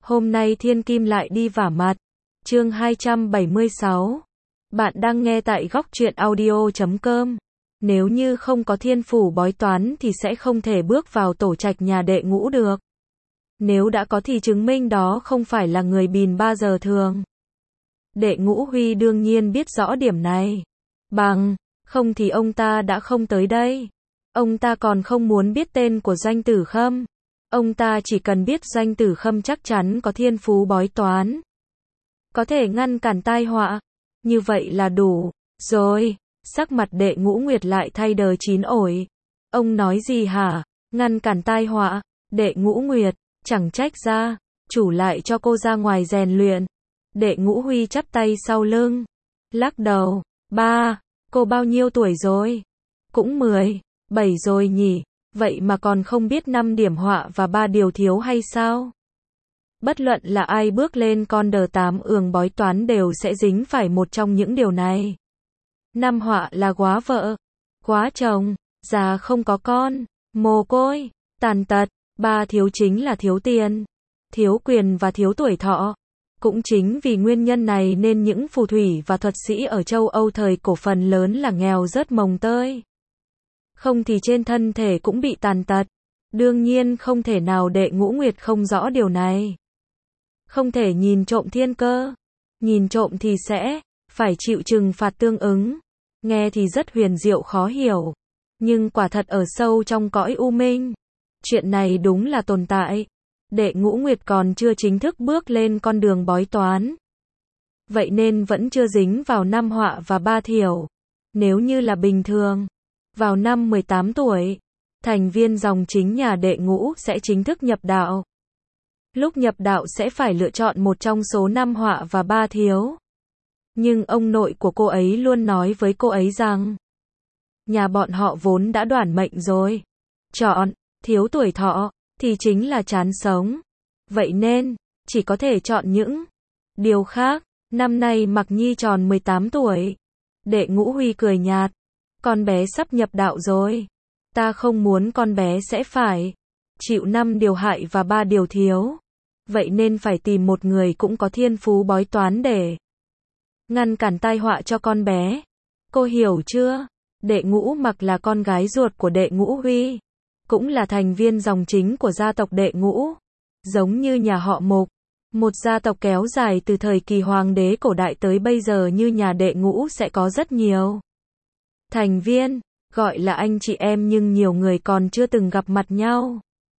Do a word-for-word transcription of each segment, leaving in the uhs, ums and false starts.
Hôm nay Thiên Kim lại đi vả mặt. Chương hai trăm bảy mươi sáu. Bạn đang nghe tại góc truyện audio chấm com. Nếu như không có thiên phủ bói toán thì sẽ không thể bước vào tổ trạch nhà đệ ngũ được. Nếu đã có thì chứng minh đó không phải là người bìn ba giờ thường. Đệ Ngũ Huy đương nhiên biết rõ điểm này. Bằng không thì ông ta đã không tới đây. Ông ta còn không muốn biết tên của Doanh Tử Khâm. Ông ta chỉ cần biết Doanh Tử Khâm chắc chắn có thiên phú bói toán, có thể ngăn cản tai họa. Như vậy là đủ rồi. Sắc mặt Đệ Ngũ Nguyệt lại thay đờ chín ổi. Ông nói gì hả? Ngăn cản tai họa? Đệ Ngũ Nguyệt, chẳng trách ra, chủ lại cho cô ra ngoài rèn luyện. Đệ Ngũ Huy chắp tay sau lưng, lắc đầu. Ba, cô bao nhiêu tuổi rồi? Cũng mười bảy rồi nhỉ? Vậy mà còn không biết năm điểm họa và ba điều thiếu hay sao? Bất luận là ai bước lên con đờ tám ường bói toán đều sẽ dính phải một trong những điều này. Năm họa là quá vợ, quá chồng, già không có con, mồ côi, tàn tật. Ba thiếu chính là thiếu tiền, thiếu quyền và thiếu tuổi thọ. Cũng chính vì nguyên nhân này nên những phù thủy và thuật sĩ ở châu Âu thời cổ phần lớn là nghèo rớt mồng tơi. Không thì trên thân thể cũng bị tàn tật. Đương nhiên không thể nào Đệ Ngũ Nguyệt không rõ điều này. Không thể nhìn trộm thiên cơ. Nhìn trộm thì sẽ phải chịu trừng phạt tương ứng. Nghe thì rất huyền diệu khó hiểu. Nhưng quả thật ở sâu trong cõi u minh, chuyện này đúng là tồn tại. Đệ Ngũ Nguyệt còn chưa chính thức bước lên con đường bói toán. Vậy nên vẫn chưa dính vào năm họa và ba thiểu. Nếu như là bình thường, vào năm mười tám tuổi, thành viên dòng chính nhà Đệ Ngũ sẽ chính thức nhập đạo. Lúc nhập đạo sẽ phải lựa chọn một trong số năm họa và ba thiếu. Nhưng ông nội của cô ấy luôn nói với cô ấy rằng, nhà bọn họ vốn đã đoản mệnh rồi. Chọn thiếu tuổi thọ thì chính là chán sống. Vậy nên chỉ có thể chọn những điều khác. Năm nay Mặc Nhi tròn mười tám tuổi. Đệ Ngũ Huy cười nhạt. Con bé sắp nhập đạo rồi. Ta không muốn con bé sẽ phải chịu năm điều hại và ba điều thiếu. Vậy nên phải tìm một người cũng có thiên phú bói toán để ngăn cản tai họa cho con bé. Cô hiểu chưa? Đệ Ngũ Mặc là con gái ruột của Đệ Ngũ Huy, cũng là thành viên dòng chính của gia tộc Đệ Ngũ. Giống như nhà họ Mục, một gia tộc kéo dài từ thời kỳ hoàng đế cổ đại tới bây giờ như nhà Đệ Ngũ sẽ có rất nhiều thành viên, gọi là anh chị em nhưng nhiều người còn chưa từng gặp mặt nhau.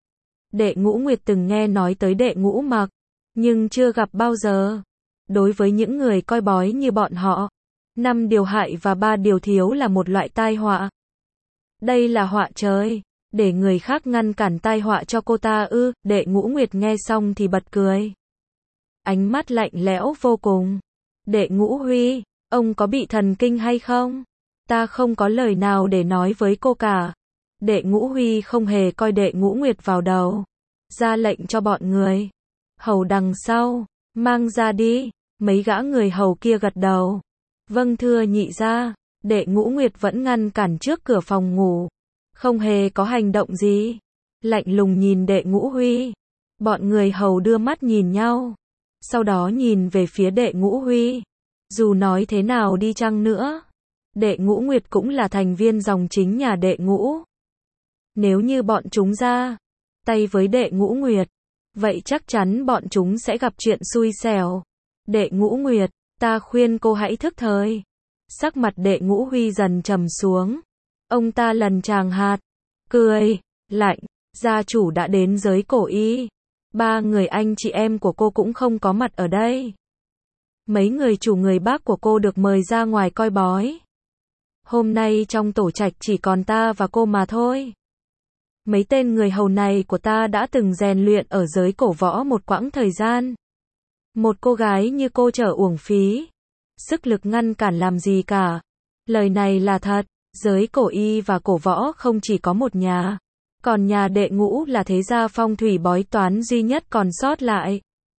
Đệ Ngũ Nguyệt từng nghe nói tới Đệ Ngũ Mặc, nhưng chưa gặp bao giờ. Đối với những người coi bói như bọn họ, năm điều hại và ba điều thiếu là một loại tai họa. Đây là họa trời, để người khác ngăn cản tai họa cho cô ta ư? Đệ Ngũ Nguyệt nghe xong thì bật cười. Ánh mắt lạnh lẽo vô cùng. Đệ Ngũ Huy, ông có bị thần kinh hay không? Ta không có lời nào để nói với cô cả. Đệ Ngũ Huy không hề coi Đệ Ngũ Nguyệt vào đầu. Ra lệnh cho bọn người hầu đằng sau, mang ra đi. Mấy gã người hầu kia gật đầu. Vâng thưa nhị gia. Đệ Ngũ Nguyệt vẫn ngăn cản trước cửa phòng ngủ, không hề có hành động gì. Lạnh lùng nhìn Đệ Ngũ Huy. Bọn người hầu đưa mắt nhìn nhau, sau đó nhìn về phía Đệ Ngũ Huy. Dù nói thế nào đi chăng nữa, Đệ Ngũ Nguyệt cũng là thành viên dòng chính nhà Đệ Ngũ. Nếu như bọn chúng ra tay với Đệ Ngũ Nguyệt, vậy chắc chắn bọn chúng sẽ gặp chuyện xui xẻo. Đệ Ngũ Nguyệt, ta khuyên cô hãy thức thời. Sắc mặt Đệ Ngũ Huy dần trầm xuống. Ông ta lần tràng hạt, cười lạnh. Gia chủ đã đến giới cổ y. Ba người anh chị em của cô cũng không có mặt ở đây. Mấy người chủ người bác của cô được mời ra ngoài coi bói. Hôm nay trong tổ trạch chỉ còn ta và cô mà thôi. Mấy tên người hầu này của ta đã từng rèn luyện ở giới cổ võ một quãng thời gian. Một cô gái như cô trở uổng phí sức lực ngăn cản làm gì cả. Lời này là thật. Giới cổ y và cổ võ không chỉ có một nhà. Còn nhà Đệ Ngũ là thế gia phong thủy bói toán duy nhất còn sót lại.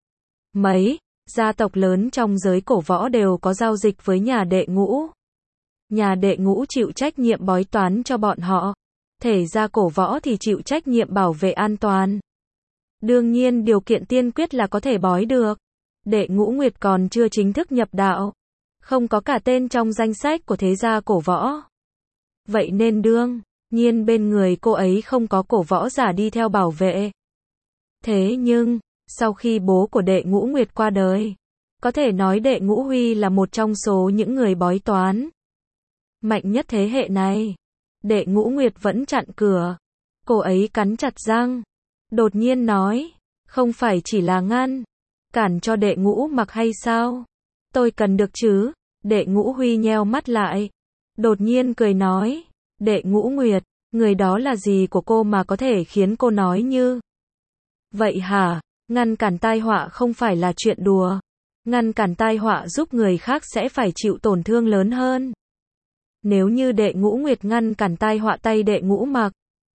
Mấy gia tộc lớn trong giới cổ võ đều có giao dịch với nhà Đệ Ngũ. Nhà Đệ Ngũ chịu trách nhiệm bói toán cho bọn họ. Thể gia cổ võ thì chịu trách nhiệm bảo vệ an toàn. Đương nhiên điều kiện tiên quyết là có thể bói được. Đệ Ngũ Nguyệt còn chưa chính thức nhập đạo, không có cả tên trong danh sách của thế gia cổ võ. Vậy nên đương nhiên bên người cô ấy không có cổ võ giả đi theo bảo vệ. Thế nhưng, sau khi bố của Đệ Ngũ Nguyệt qua đời, có thể nói Đệ Ngũ Huy là một trong số những người bói toán mạnh nhất thế hệ này. Đệ Ngũ Nguyệt vẫn chặn cửa. Cô ấy cắn chặt răng, đột nhiên nói, không phải chỉ là ngăn cản cho Đệ Ngũ Mặc hay sao? Tôi cần được chứ? Đệ Ngũ Huy nheo mắt lại, đột nhiên cười nói, Đệ Ngũ Nguyệt, người đó là gì của cô mà có thể khiến cô nói như vậy hả? Ngăn cản tai họa không phải là chuyện đùa. Ngăn cản tai họa giúp người khác sẽ phải chịu tổn thương lớn hơn. Nếu như Đệ Ngũ Nguyệt ngăn cản tai họa tay Đệ Ngũ Mặc,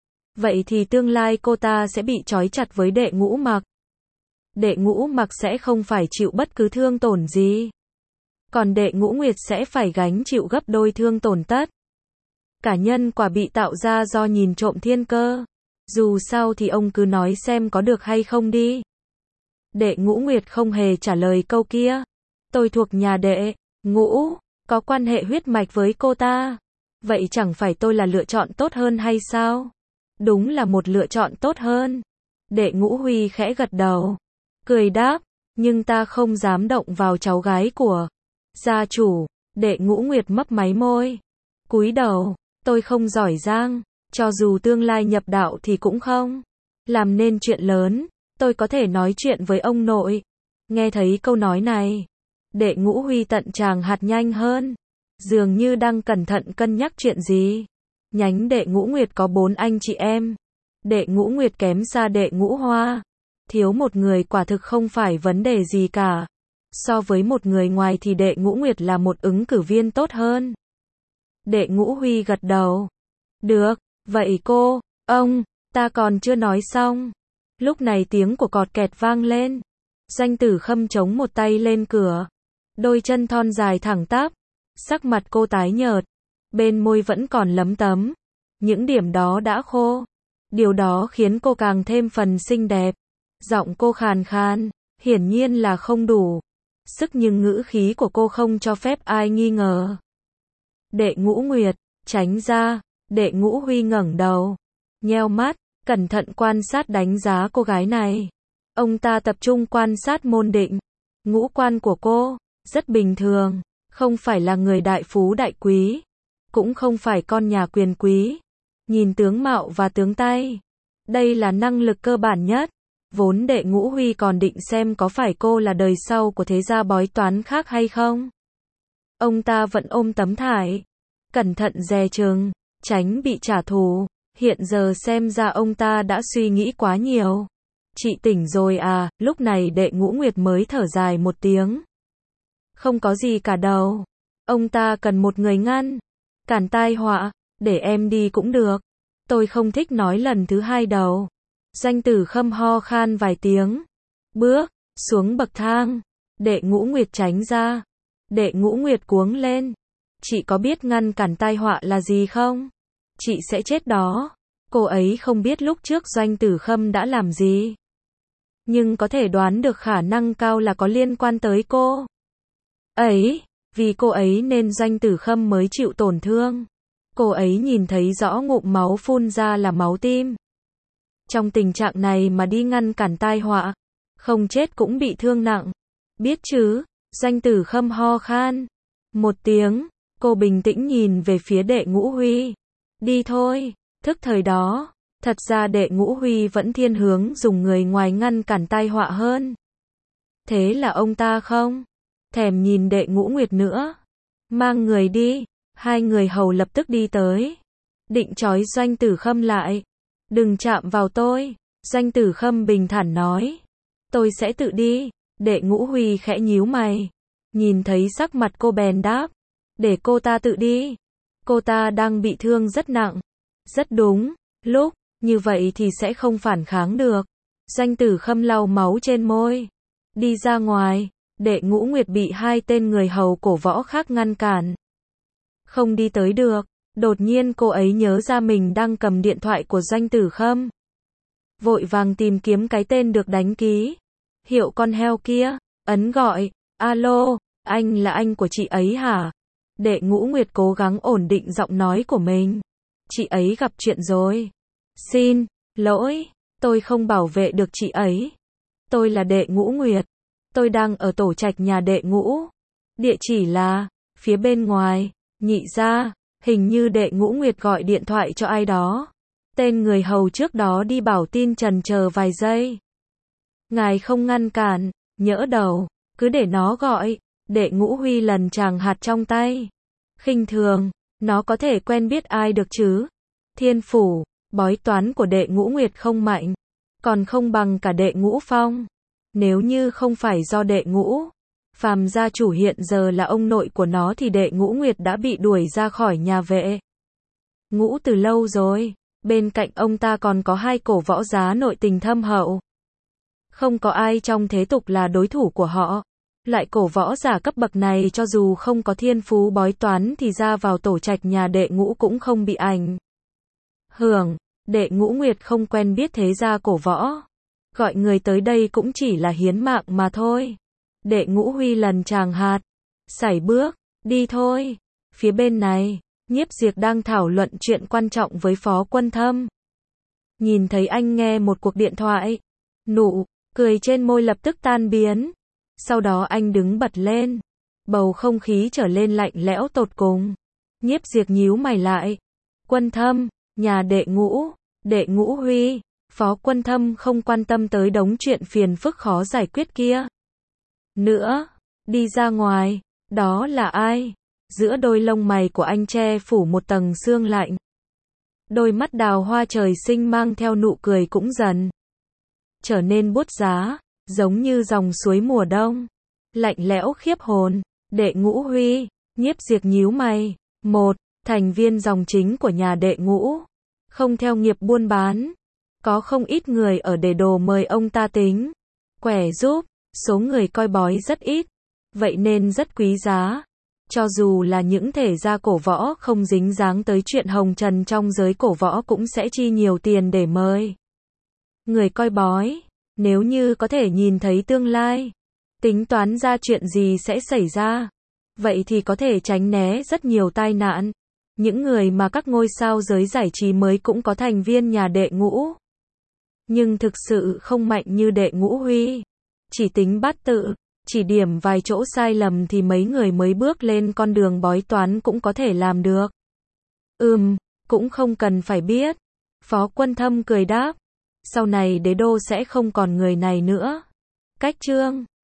vậy thì tương lai cô ta sẽ bị trói chặt với Đệ Ngũ Mặc. Đệ Ngũ Mặc sẽ không phải chịu bất cứ thương tổn gì. Còn Đệ Ngũ Nguyệt sẽ phải gánh chịu gấp đôi thương tổn tất. Cả nhân quả bị tạo ra do nhìn trộm thiên cơ. Dù sao thì ông cứ nói xem có được hay không đi. Đệ Ngũ Nguyệt không hề trả lời câu kia. Tôi thuộc nhà Đệ Ngũ, có quan hệ huyết mạch với cô ta. Vậy chẳng phải tôi là lựa chọn tốt hơn hay sao? Đúng là một lựa chọn tốt hơn. Đệ Ngũ Huy khẽ gật đầu, cười đáp, nhưng ta không dám động vào cháu gái của gia chủ. Đệ Ngũ Nguyệt mấp máy môi, cúi đầu, tôi không giỏi giang, cho dù tương lai nhập đạo thì cũng không làm nên chuyện lớn. Tôi có thể nói chuyện với ông nội. Nghe thấy câu nói này, Đệ Ngũ Huy tận tràng hạt nhanh hơn, dường như đang cẩn thận cân nhắc chuyện gì. Nhánh Đệ Ngũ Nguyệt có bốn anh chị em. Đệ Ngũ Nguyệt kém xa Đệ Ngũ Hoa. Thiếu một người quả thực không phải vấn đề gì cả. So với một người ngoài thì Đệ Ngũ Nguyệt là một ứng cử viên tốt hơn. Đệ Ngũ Huy gật đầu. Được, vậy cô, ông, ta còn chưa nói xong. Lúc này tiếng của cọt kẹt vang lên. Doanh Tử Khâm chống một tay lên cửa. Đôi chân thon dài thẳng tắp. Sắc mặt cô tái nhợt. Bên môi vẫn còn lấm tấm. Những điểm đó đã khô. Điều đó khiến cô càng thêm phần xinh đẹp. Giọng cô khàn khàn, hiển nhiên là không đủ sức nhưng ngữ khí của cô không cho phép ai nghi ngờ. Đệ Ngũ Nguyệt, tránh ra. Đệ Ngũ Huy ngẩng đầu, nheo mắt, cẩn thận quan sát đánh giá cô gái này. Ông ta tập trung quan sát môn định. Ngũ quan của cô, rất bình thường, không phải là người đại phú đại quý, cũng không phải con nhà quyền quý. Nhìn tướng mạo và tướng tay, đây là năng lực cơ bản nhất. Vốn Đệ Ngũ Huy còn định xem có phải cô là đời sau của thế gia bói toán khác hay không. Ông ta vẫn ôm tấm thải, cẩn thận dè chừng, tránh bị trả thù. Hiện giờ xem ra ông ta đã suy nghĩ quá nhiều. Chị tỉnh rồi à? Lúc này Đệ Ngũ Nguyệt mới thở dài một tiếng. Không có gì cả đâu. Ông ta cần một người ngăn cản tai họa. Để em đi cũng được. Tôi không thích nói lần thứ hai đâu. Doanh Tử Khâm ho khan vài tiếng, bước xuống bậc thang. Đệ Ngũ Nguyệt tránh ra. Đệ Ngũ Nguyệt cuống lên. Chị có biết ngăn cản tai họa là gì không? Chị sẽ chết đó. Cô ấy không biết lúc trước Doanh Tử Khâm đã làm gì, nhưng có thể đoán được khả năng cao là có liên quan tới cô ấy. Vì cô ấy nên Doanh Tử Khâm mới chịu tổn thương. Cô ấy nhìn thấy rõ ngụm máu phun ra là máu tim. Trong tình trạng này mà đi ngăn cản tai họa, không chết cũng bị thương nặng. Biết chứ? Doanh Tử Khâm ho khan một tiếng. Cô bình tĩnh nhìn về phía Đệ Ngũ Huy. Đi thôi. Thức thời đó, thật ra Đệ Ngũ Huy vẫn thiên hướng dùng người ngoài ngăn cản tai họa hơn. Thế là ông ta không thèm nhìn Đệ Ngũ Nguyệt nữa. Mang người đi. Hai người hầu lập tức đi tới, định trói Doanh Tử Khâm lại. Đừng chạm vào tôi. Doanh Tử Khâm bình thản nói. Tôi sẽ tự đi. Đệ Ngũ Huy khẽ nhíu mày. Nhìn thấy sắc mặt cô bèn đáp. Để cô ta tự đi. Cô ta đang bị thương rất nặng. Rất đúng. Lúc như vậy thì sẽ không phản kháng được. Doanh Tử Khâm lau máu trên môi. Đi ra ngoài. Đệ Ngũ Nguyệt bị hai tên người hầu cổ võ khác ngăn cản. Không đi tới được. Đột nhiên cô ấy nhớ ra mình đang cầm điện thoại của Doanh Tử Khâm. vội vàng tìm kiếm cái tên được đánh ký hiệu con heo kia, ấn gọi, alo, anh là anh của chị ấy hả? Đệ Ngũ Nguyệt cố gắng ổn định giọng nói của mình. Chị ấy gặp chuyện rồi. Xin lỗi, tôi không bảo vệ được chị ấy. Tôi là Đệ Ngũ Nguyệt. Tôi đang ở tổ trạch nhà Đệ Ngũ. Địa chỉ là phía bên ngoài. Nhị ra, hình như Đệ Ngũ Nguyệt gọi điện thoại cho ai đó. Tên người hầu trước đó đi bảo tin chần chờ vài giây. Ngài không ngăn cản, nhỡ đầu, cứ để nó gọi. Đệ Ngũ Huy lần chàng hạt trong tay. Khinh thường, nó có thể quen biết ai được chứ? Thiên phủ, bói toán của Đệ Ngũ Nguyệt không mạnh, còn không bằng cả Đệ Ngũ Phong. Nếu như không phải do Đệ Ngũ Phàm gia chủ hiện giờ là ông nội của nó thì Đệ Ngũ Nguyệt đã bị đuổi ra khỏi nhà vệ Ngũ từ lâu rồi. Bên cạnh ông ta còn có hai cổ võ giá nội tình thâm hậu. Không có ai trong thế tục là đối thủ của họ. Loại cổ võ giả cấp bậc này cho dù không có thiên phú bói toán thì ra vào tổ trạch nhà Đệ Ngũ cũng không bị ảnh hưởng. Đệ Ngũ Nguyệt không quen biết thế gia cổ võ. Gọi người tới đây cũng chỉ là hiến mạng mà thôi. Đệ Ngũ Huy lần chàng hạt. Sải bước, đi thôi. Phía bên này, Nhiếp Diệp đang thảo luận chuyện quan trọng với Phó Quân Thâm. Nhìn thấy anh nghe một cuộc điện thoại. Nụ cười trên môi lập tức tan biến. Sau đó anh đứng bật lên. Bầu không khí trở lên lạnh lẽo tột cùng. Nhiếp Diệp nhíu mày lại. Quân Thâm, nhà Đệ Ngũ, Đệ Ngũ Huy. Phó Quân Thâm không quan tâm tới đống chuyện phiền phức khó giải quyết kia nữa. Đi ra ngoài. Đó là ai? Giữa đôi lông mày của anh che phủ một tầng sương lạnh. Đôi mắt đào hoa trời sinh mang theo nụ cười cũng dần trở nên buốt giá, giống như dòng suối mùa đông. Lạnh lẽo khiếp hồn. Đệ Ngũ Huy. Nhiếp Diệp nhíu mày. Một, thành viên dòng chính của nhà Đệ Ngũ. Không theo nghiệp buôn bán. Có không ít người ở để đồ mời ông ta tính quẻ giúp. Số người coi bói rất ít. Vậy nên rất quý giá. Cho dù là những thể gia cổ võ không dính dáng tới chuyện hồng trần trong giới cổ võ cũng sẽ chi nhiều tiền để mời người coi bói. Nếu như có thể nhìn thấy tương lai, tính toán ra chuyện gì sẽ xảy ra, vậy thì có thể tránh né rất nhiều tai nạn. Những người mà các ngôi sao giới giải trí mới cũng có thành viên nhà Đệ Ngũ. Nhưng thực sự không mạnh như Đệ Ngũ Huy. Chỉ tính bát tự, chỉ điểm vài chỗ sai lầm thì mấy người mới bước lên con đường bói toán cũng có thể làm được. Ừm, cũng không cần phải biết. Phó Quân Thâm cười đáp. Sau này đế đô sẽ không còn người này nữa. Cách chương